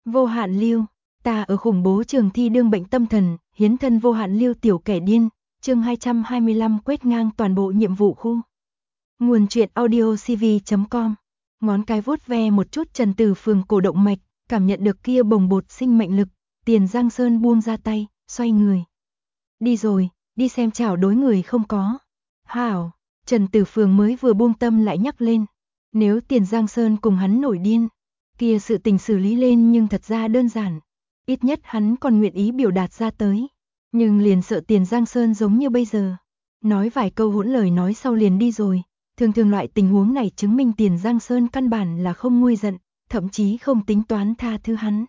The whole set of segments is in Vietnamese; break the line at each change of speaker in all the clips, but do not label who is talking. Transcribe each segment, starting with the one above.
Vô hạn lưu, ta ở khủng bố trường thi đương bệnh tâm thần, hiến thân vô hạn lưu tiểu kẻ điên, chương 225 quét ngang toàn bộ nhiệm vụ khu. Nguồn truyện audio cv.com. Ngón cái vuốt ve một chút Trần Tử Phường cổ động mạch, cảm nhận được kia bồng bột sinh mệnh lực, Tiền Giang Sơn buông ra tay, xoay người. Đi rồi, đi xem chảo đối người không có. Hảo, Trần Tử Phường mới vừa buông tâm lại nhắc lên. Nếu Tiền Giang Sơn cùng hắn nổi điên, kia sự tình xử lý lên nhưng thật ra đơn giản. Ít nhất hắn còn nguyện ý biểu đạt ra tới. Nhưng liền sợ Tiền Giang Sơn giống như bây giờ. Nói vài câu hỗn lời nói sau liền đi rồi. Thường loại tình huống này chứng minh Tiền Giang Sơn căn bản là không nguôi giận, thậm chí không tính toán tha thứ hắn.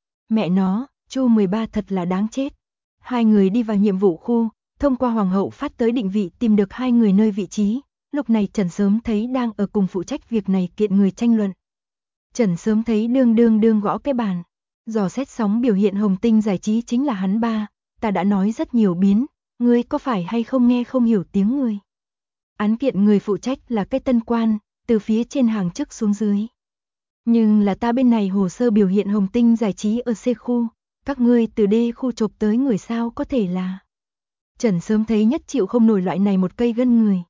Mẹ nó, Chu 13 thật là đáng chết. Hai người đi vào nhiệm vụ khu, thông qua Hoàng hậu phát tới định vị tìm được hai người nơi vị trí. Lúc này Trần Sớm thấy đang ở cùng phụ trách việc này kiện người tranh luận. Trần Sớm thấy đương gõ cái bàn. Dò xét sóng biểu hiện Hồng Tinh giải trí chính là hắn ba. Ta đã nói rất nhiều biến, ngươi có phải hay không nghe không hiểu tiếng người. Án kiện người phụ trách là cái tân quan, từ phía trên hàng chức xuống dưới. Nhưng là ta bên này hồ sơ biểu hiện Hồng Tinh giải trí ở C khu, các ngươi từ D khu chộp tới người sao có thể là. Trần Sớm thấy nhất chịu không nổi loại này một cây gân người.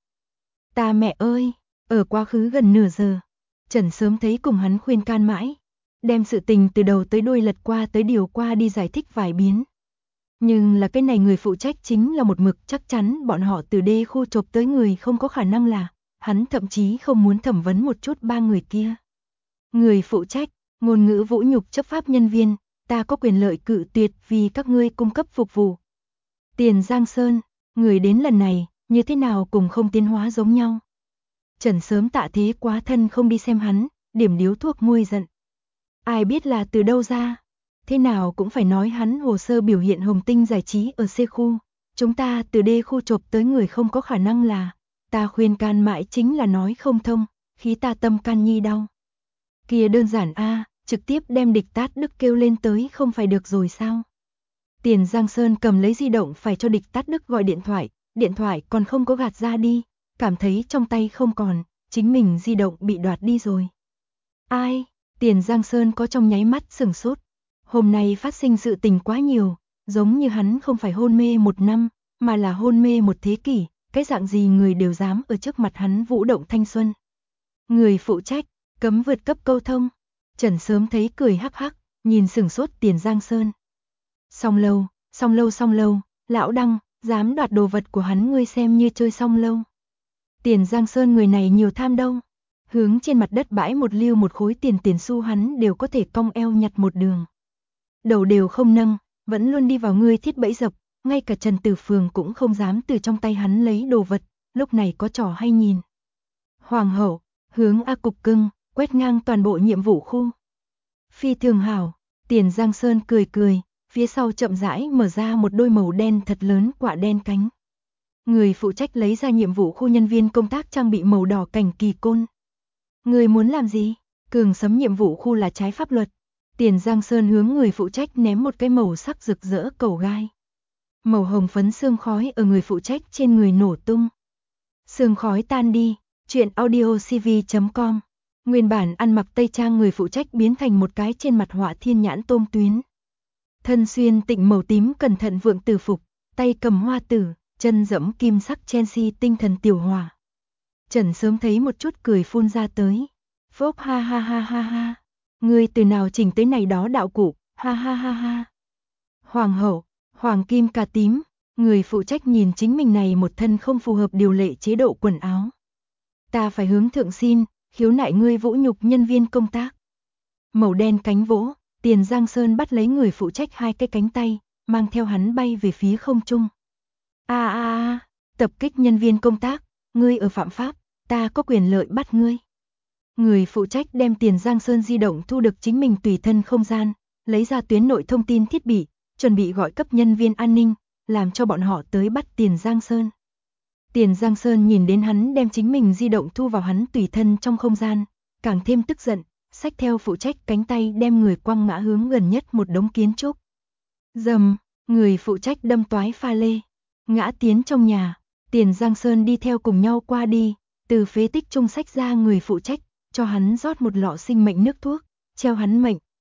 Ta mẹ ơi, ở quá khứ gần nửa giờ, Trần Sớm thấy cùng hắn khuyên can mãi, đem sự tình từ đầu tới đuôi lật qua tới điều qua đi giải thích vài biến. Nhưng là cái này người phụ trách chính là một mực chắc chắn bọn họ từ D khu chộp tới người không có khả năng là, hắn thậm chí không muốn thẩm vấn một chút ba người kia. Người phụ trách, ngôn ngữ vũ nhục chấp pháp nhân viên, ta có quyền lợi cự tuyệt vì các ngươi cung cấp phục vụ. Tiền Giang Sơn, người đến lần này, như thế nào cùng không tiến hóa giống nhau. Trần Sớm tạ thế quá thân không đi xem hắn, điểm điếu thuốc nguôi giận. Ai biết là từ đâu ra, thế nào cũng phải nói hắn hồ sơ biểu hiện Hồng Tinh giải trí ở C khu, chúng ta từ D khu chộp tới người không có khả năng là, ta khuyên can mãi chính là nói không thông, khí ta tâm can nhi đau. Kia đơn giản a, trực tiếp đem địch tát Đức kêu lên tới không phải được rồi sao? Tiền Giang Sơn cầm lấy di động phải cho địch tát Đức gọi điện thoại còn không có gạt ra đi, cảm thấy trong tay không còn, chính mình di động bị đoạt đi rồi. Ai? Tiền Giang Sơn có trong nháy mắt sửng sốt. Hôm nay phát sinh sự tình quá nhiều, giống như hắn không phải hôn mê một năm, mà là hôn mê một thế kỷ, cái dạng gì người đều dám ở trước mặt hắn vũ động thanh xuân. Người phụ trách, cấm vượt cấp câu thông. Trần Sớm thấy cười hắc hắc, nhìn sửng sốt Tiền Giang Sơn. Xong lâu, lão Đăng, dám đoạt đồ vật của hắn ngươi xem như chơi xong lâu. Tiền Giang Sơn người này nhiều tham đâu. Hướng trên mặt đất bãi một lưu một khối tiền xu hắn đều có thể cong eo nhặt một đường. Đầu đều không nâng, vẫn luôn đi vào ngươi thiết bẫy dập, ngay cả Trần Tử Phường cũng không dám từ trong tay hắn lấy đồ vật, lúc này có trò hay nhìn. Hoàng hậu, hướng A Cục Cưng, quét ngang toàn bộ nhiệm vụ khu. Phi thường hảo, Tiền Giang Sơn cười, phía sau chậm rãi mở ra một đôi màu đen thật lớn quạ đen cánh. Người phụ trách lấy ra nhiệm vụ khu nhân viên công tác trang bị màu đỏ cảnh kỳ côn. Người muốn làm gì? Cường sấm nhiệm vụ khu là trái pháp luật. Tiền Giang Sơn hướng người phụ trách ném một cái màu sắc rực rỡ cầu gai. Màu hồng phấn sương khói ở người phụ trách trên người nổ tung. Sương khói tan đi, truyện audio cv.com. Nguyên bản ăn mặc tây trang người phụ trách biến thành một cái trên mặt họa thiên nhãn tôm tuyến. Thân xuyên tịnh màu tím cẩn thận vượng tử phục, tay cầm hoa tử, chân dẫm kim sắc Chelsea tinh thần tiểu hòa. Trần Sớm thấy một chút cười phun ra tới. Phốc ha ha. Ngươi từ nào chỉnh tới này đó đạo cụ, ha. Hoàng hậu, hoàng kim cà tím, người phụ trách nhìn chính mình này một thân không phù hợp điều lệ chế độ quần áo. Ta phải hướng thượng xin, khiếu nại ngươi vũ nhục nhân viên công tác. Màu đen cánh vỗ, Tiền Giang Sơn bắt lấy người phụ trách hai cái cánh tay, mang theo hắn bay về phía không trung. Tập kích nhân viên công tác, ngươi ở phạm pháp, ta có quyền lợi bắt ngươi. Người phụ trách đem Tiền Giang Sơn di động thu được chính mình tùy thân không gian, lấy ra tuyến nội thông tin thiết bị, chuẩn bị gọi cấp nhân viên an ninh, làm cho bọn họ tới bắt Tiền Giang Sơn. Tiền Giang Sơn nhìn đến hắn đem chính mình di động thu vào hắn tùy thân trong không gian, càng thêm tức giận, xách theo phụ trách cánh tay đem người quăng ngã hướng gần nhất một đống kiến trúc. Dầm, người phụ trách đâm toái pha lê, ngã tiến trong nhà, Tiền Giang Sơn đi theo cùng nhau qua đi, từ phế tích trung xách ra người phụ trách, cho hắn rót một lọ sinh mệnh nước thuốc, treo hắn mệnh,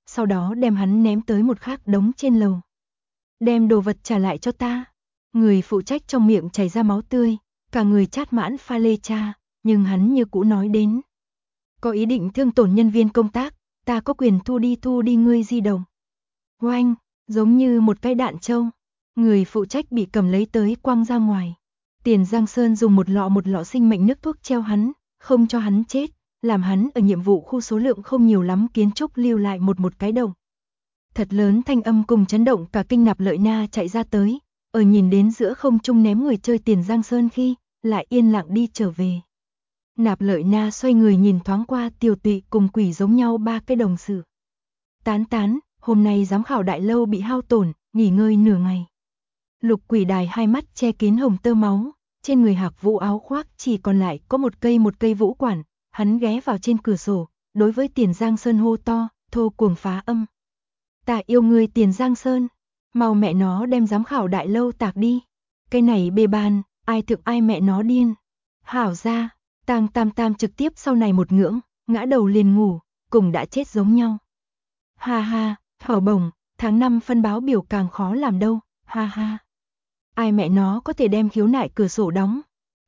sau đó đem hắn ném tới một khác đống trên lầu. Đem đồ vật trả lại cho ta. Người phụ trách trong miệng chảy ra máu tươi, cả người chát mãn pha lê cha, nhưng hắn như cũ nói đến. Có ý định thương tổn nhân viên công tác, ta có quyền thu đi ngươi di động. Oanh, giống như một cái đạn trâu. Người phụ trách bị cầm lấy tới quăng ra ngoài. Tiền Giang Sơn dùng một lọ sinh mệnh nước thuốc treo hắn, không cho hắn chết, làm hắn ở nhiệm vụ khu số lượng không nhiều lắm kiến trúc lưu lại một cái động. Thật lớn thanh âm cùng chấn động cả kinh Nạp Lợi Na chạy ra tới, ở nhìn đến giữa không trung ném người chơi Tiền Giang Sơn khi, lại yên lặng đi trở về. Nạp Lợi Na xoay người nhìn thoáng qua Tiểu Tụy cùng quỷ giống nhau ba cái đồng sự. Tán, hôm nay giám khảo đại lâu bị hao tổn, nghỉ ngơi nửa ngày. Lục Quỷ Đài hai mắt che kín hồng tơ máu, trên người Hạc Vũ áo khoác chỉ còn lại có một cây vũ quản, hắn ghé vào trên cửa sổ, đối với Tiền Giang Sơn hô to, thô cuồng phá âm. Ta yêu người Tiền Giang Sơn, mau mẹ nó đem giám khảo đại lâu tạc đi. Cái này bê ban, ai thực ai mẹ nó điên. Hảo ra, Tang Tam Tam trực tiếp sau này một ngưỡng, ngã đầu liền ngủ, cùng đã chết giống nhau. Ha ha, hở bổng, tháng 5 phân báo biểu càng khó làm đâu, ha ha. Ai mẹ nó có thể đem khiếu nại cửa sổ đóng.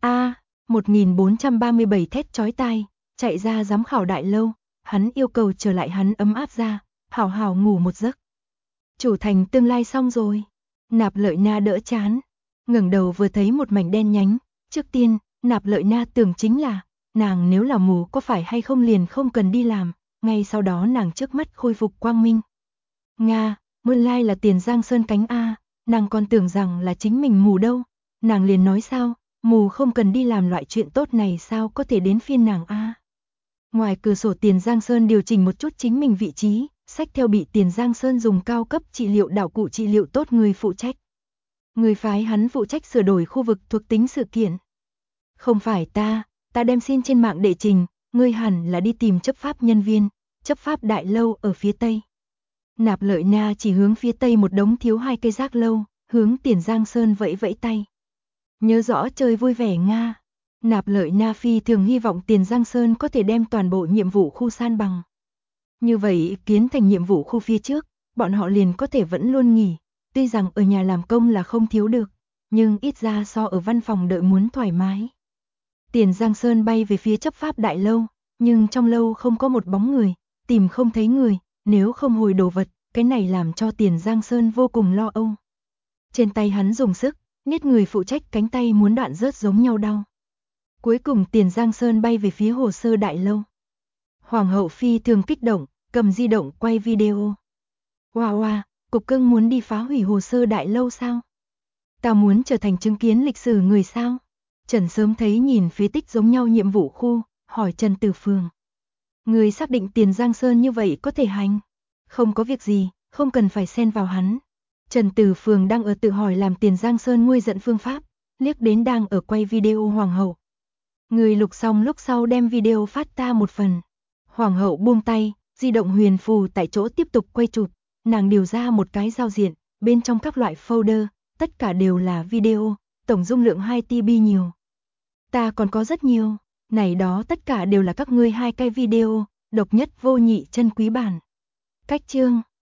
1437 thét chói tai, chạy ra giám khảo đại lâu, hắn yêu cầu trở lại hắn ấm áp ra, hảo hảo ngủ một giấc. Chủ thành tương lai xong rồi. Nạp Lợi Na đỡ chán, ngẩng đầu vừa thấy một mảnh đen nhánh, trước tiên, Nạp Lợi Na tưởng chính là, nàng nếu là mù có phải hay không liền không cần đi làm, ngay sau đó nàng trước mắt khôi phục quang minh. Nga, nguyên lai là Tiền Giang Sơn cánh A, nàng còn tưởng rằng là chính mình mù đâu, nàng liền nói sao, mù không cần đi làm loại chuyện tốt này sao có thể đến phiên nàng A. Ngoài cửa sổ Tiền Giang Sơn điều chỉnh một chút chính mình vị trí, xách theo bị Tiền Giang Sơn dùng cao cấp trị liệu đảo cụ trị liệu tốt người phụ trách. Người phái hắn phụ trách sửa đổi khu vực thuộc tính sự kiện. Không phải ta đem xin trên mạng đệ trình, ngươi hẳn là đi tìm chấp pháp nhân viên, chấp pháp đại lâu ở phía tây. Nạp Lợi Na chỉ hướng phía tây một đống thiếu 2 cây rác lâu, hướng Tiền Giang Sơn vẫy vẫy tay. Nhớ rõ chơi vui vẻ Nga. Nạp Lợi Na phi thường hy vọng Tiền Giang Sơn có thể đem toàn bộ nhiệm vụ khu san bằng. Như vậy kiến thành nhiệm vụ khu phía trước, bọn họ liền có thể vẫn luôn nghỉ, tuy rằng ở nhà làm công là không thiếu được, nhưng ít ra so ở văn phòng đợi muốn thoải mái. Tiền Giang Sơn bay về phía chấp pháp đại lâu, nhưng trong lâu không có một bóng người, tìm không thấy người, nếu không hồi đồ vật, cái này làm cho Tiền Giang Sơn vô cùng lo âu. Trên tay hắn dùng sức, niết người phụ trách cánh tay muốn đoạn rớt giống nhau đau. Cuối cùng Tiền Giang Sơn bay về phía hồ sơ đại lâu. Hoàng hậu phi thường kích động, cầm di động quay video. Wow, cục cưng muốn đi phá hủy hồ sơ đại lâu sao? Ta muốn trở thành chứng kiến lịch sử người sao? Trần sớm thấy nhìn phía tích giống nhau nhiệm vụ khu, hỏi Trần Tử Phường. Người xác định Tiền Giang Sơn như vậy có thể hành? Không có việc gì, không cần phải xen vào hắn. Trần Tử Phường đang ở tự hỏi làm Tiền Giang Sơn nguôi giận phương pháp, liếc đến đang ở quay video hoàng hậu. Người lục xong lúc sau đem video phát ta một phần. Hoàng hậu buông tay, di động huyền phù tại chỗ tiếp tục quay chụp, nàng điều ra một cái giao diện, bên trong các loại folder, tất cả đều là video, tổng dung lượng 2 TB nhiều. Ta còn có rất nhiều, này đó tất cả đều là các ngươi 2 cái video, độc nhất vô nhị chân quý bản. Cách chương